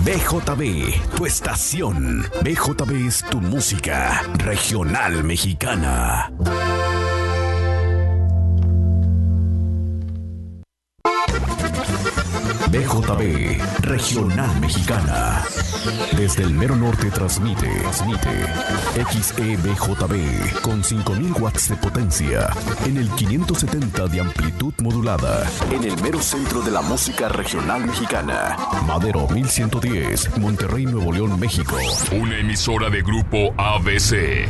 BJB, tu estación. BJB es tu música regional mexicana. BJB, regional mexicana. Desde el mero norte transmite XEBJB con 5000 watts de potencia en el 570 de amplitud modulada en el mero centro de la música regional mexicana. Madero 1110, Monterrey, Nuevo León, México. Una emisora de Grupo ABC.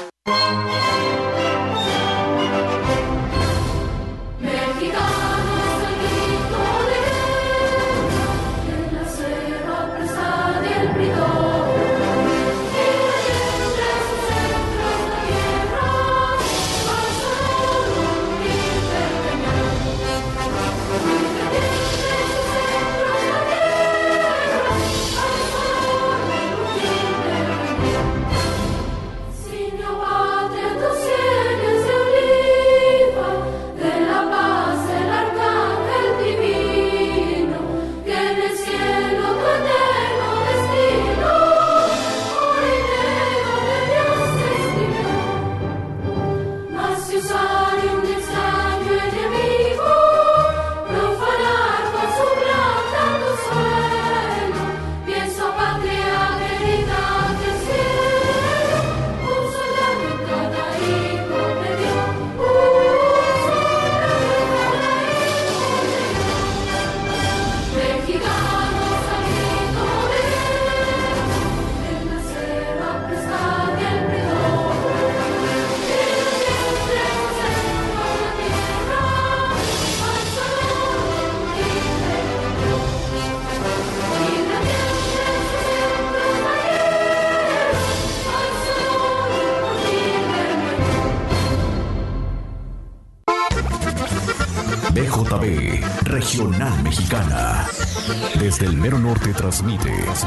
BJB, regional mexicana. Desde el mero norte transmite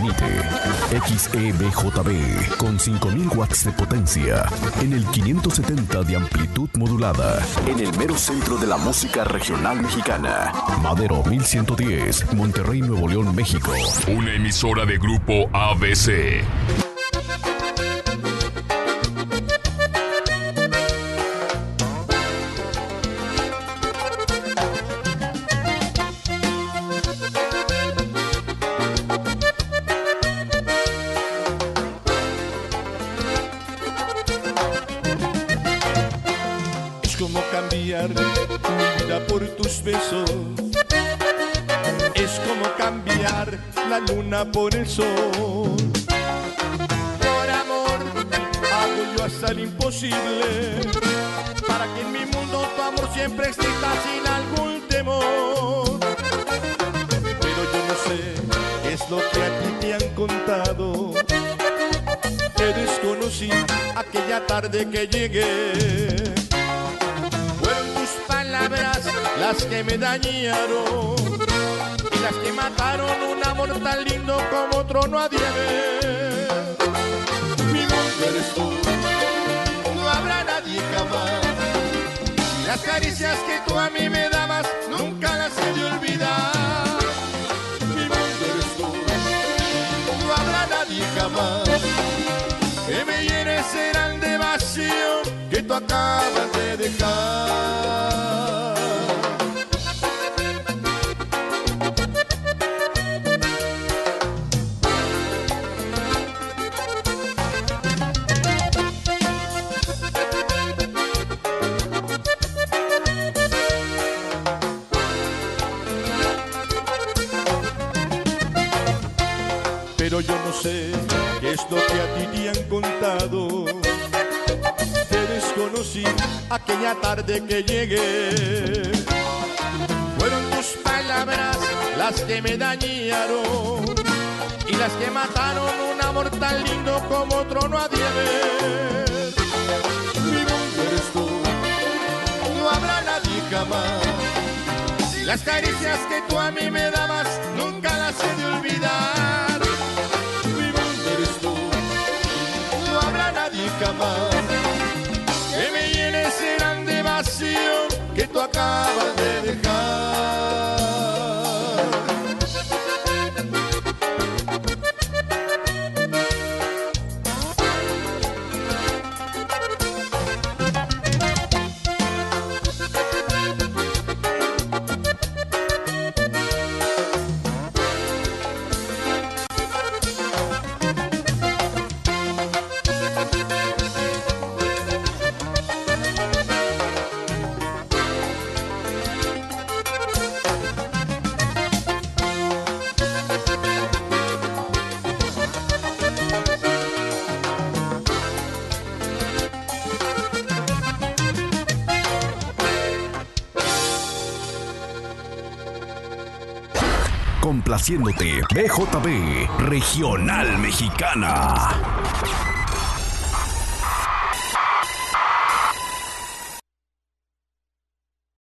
XEBJB con 5000 watts de potencia en el 570 de amplitud modulada en el mero centro de la música regional mexicana. Madero 1110, Monterrey, Nuevo León, México. Una emisora de Grupo ABC. La luna por el sol. Por amor hago yo hasta el imposible para que en mi mundo tu amor siempre exista sin algún temor. Pero yo no sé qué es lo que a ti te han contado. Te desconocí aquella tarde que llegué. Fueron tus palabras las que me dañaron, las que mataron un amor tan lindo como otro no había ver. Mi mundo eres tú, no habrá nadie jamás. Y las caricias que tú a mí me dabas nunca las he de olvidar. Mi mundo eres tú, no habrá nadie jamás. Que me llenes serán de vacío que tú acabas de dejar. Pero yo no sé qué es lo que a ti te han contado. Te desconocí aquella tarde que llegué. Fueron tus palabras las que me dañaron y las que mataron un amor tan lindo como otro no había ver. Mi mundo eres tú, no habrá nadie jamás. Y las caricias que tú a mí me dabas nunca las he de olvidar. Jamás que me llenes serán de vacío que tú acabas de dejar. complaciéndote. BJB, Regional Mexicana.